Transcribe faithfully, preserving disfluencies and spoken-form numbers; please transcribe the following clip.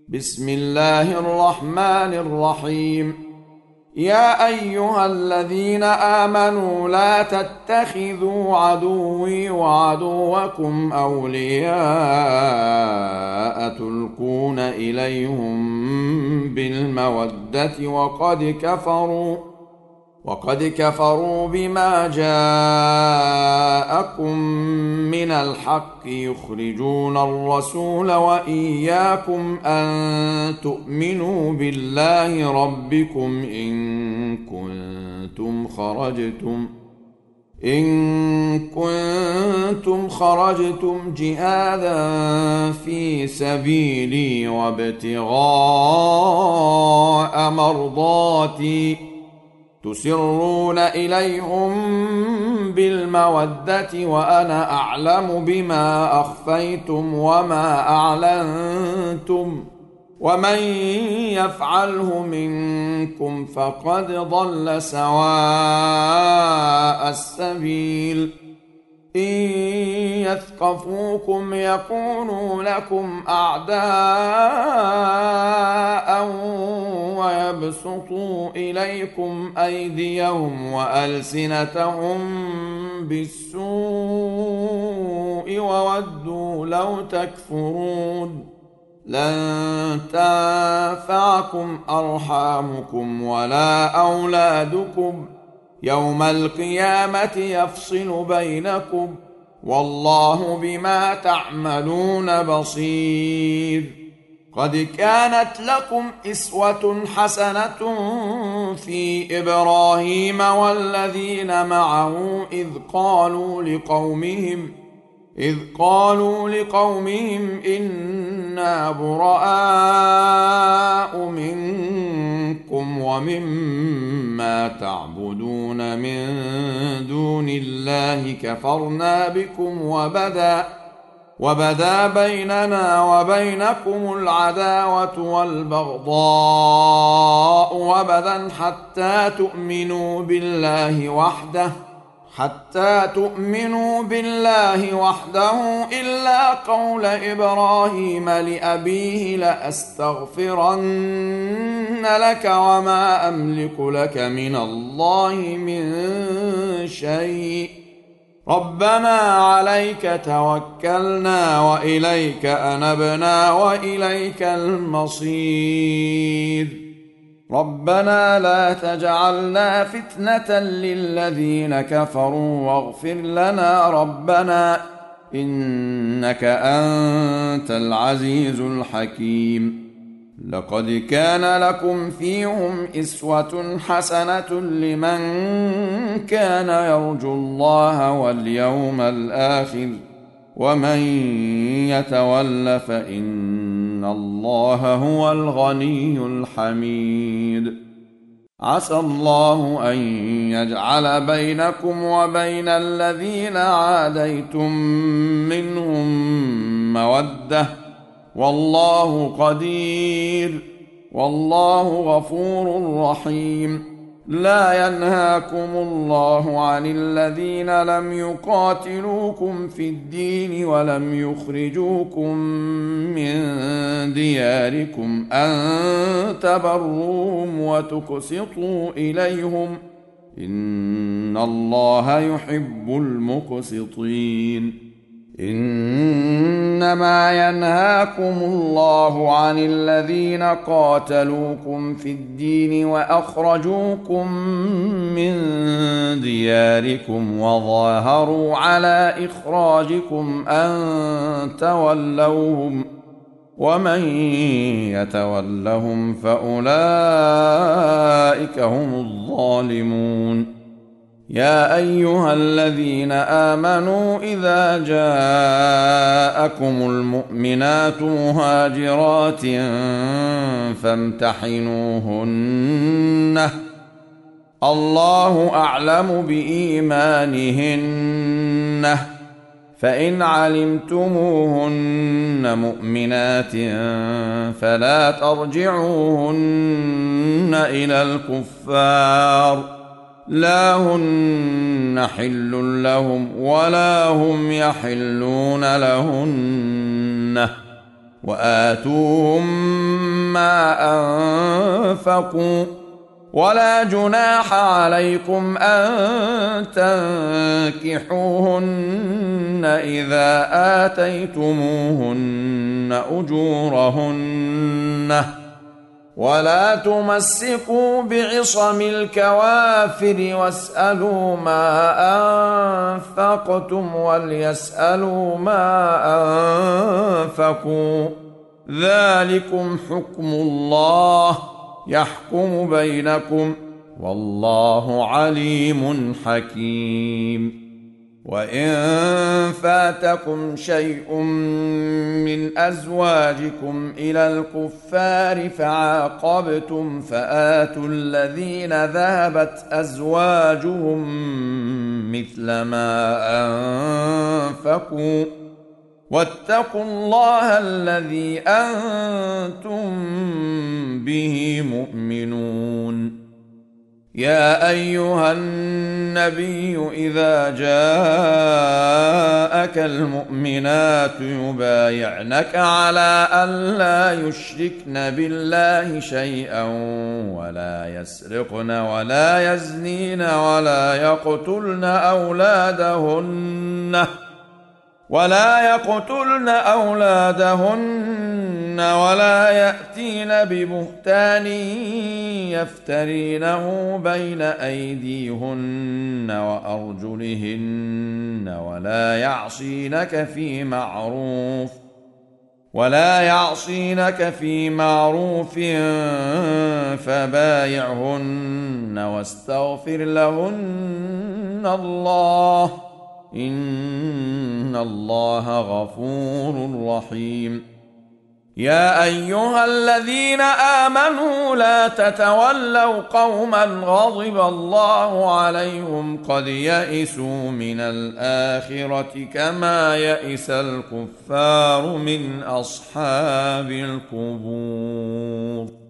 بسم الله الرحمن الرحيم. يا أيها الذين آمنوا لا تتخذوا عدوي وعدوكم أولياء تلقون إليهم بالمودة وقد كفروا وقد كفروا بما جاءكم من الحق يخرجون الرسول وإياكم أن تؤمنوا بالله ربكم إن كنتم خرجتم إن كنتم خرجتم جهادا في سبيلي وابتغاء مرضاتي تسرون إليهم بالمودة وأنا أعلم بما أخفيتم وما أعلنتم ومن يفعله منكم فقد ضل سواء السبيل. إن يثقفوكم يكونوا لكم أعداء ويبسطوا إليكم أيديهم وألسنتهم بالسوء وودوا لو تكفرون. لن تنفعكم أرحامكم ولا أولادكم يوم القيامة يفصل بينكم والله بما تعملون بصير. قد كانت لكم إسوة حسنة في إبراهيم والذين معه إذ قالوا لقومهم إذ قالوا لقومهم إنا براء منكم ومما تعبدون من دون الله كفرنا بكم وبدا وبدا بيننا وبينكم العداوة والبغضاء وبدا حتى تؤمنوا بالله وحده حتى تؤمنوا بالله وحده إلا قول إبراهيم لأبيه لأستغفرن لك وما أملك لك من الله من شيء ربنا عليك توكلنا وإليك أنبنا وإليك المصير. ربنا لا تجعلنا فتنة للذين كفروا واغفر لنا ربنا إنك أنت العزيز الحكيم. لقد كان لكم فيهم إسوة حسنة لمن كان يرجو الله واليوم الآخر ومن يتول فإن الله هو الغني الحميد. عسى الله أن يجعل بينكم وبين الذين عاديتم منهم مودة والله قدير والله غفور رحيم. لا ينهاكم الله عن الذين لم يقاتلوكم في الدين ولم يخرجوكم من دياركم أن تبروهم وتقسطوا إليهم إن الله يحب المقسطين. إنما ينهاكم الله عن الذين قاتلوكم في الدين وأخرجوكم من دياركم وظاهروا على إخراجكم أن تولوهم ومن يتولهم فأولئك هم الظالمون. يا أيها الذين آمنوا إذا جاءكم المؤمنات مهاجرات فامتحنوهن الله أعلم بإيمانهن فإن علمتموهن مؤمنات فلا ترجعوهن إلى الكفار لا هن حل لهم ولا هم يحلون لهن وآتوهم أنفقوا ولا جناح عليكم أن تنكحوهن إذا آتيتموهن أجورهن ولا تمسكوا بعصم الكوافر واسألوا ما أنفقتم وليسألوا ما أنفقوا ذلكم حكم الله يحكم بينكم والله عليم حكيم. وإن فاتكم شيء من أزواجكم إلى الكفار فعاقبتم فآتوا الذين ذهبت أزواجهم مثل ما أنفقوا واتقوا الله الذي أنتم به مؤمنون. يا أيها النبي إذا جاءك المؤمنات يبايعنك على أن لا يشركن بالله شيئا ولا يسرقن ولا يزنين ولا يقتلن أولادهن ولا يقتلن أولادهن ولا يأتين ببهتان يفترينه بين أيديهن وأرجلهن ولا يعصينك في معروف ولا يعصينك في معروف فبايعهن واستغفر لهن الله إن الله غفور رحيم. يا أيها الذين آمنوا لا تتولوا قوما غضب الله عليهم قد يئسوا من الآخرة كما يئس الكفار من أصحاب القبور.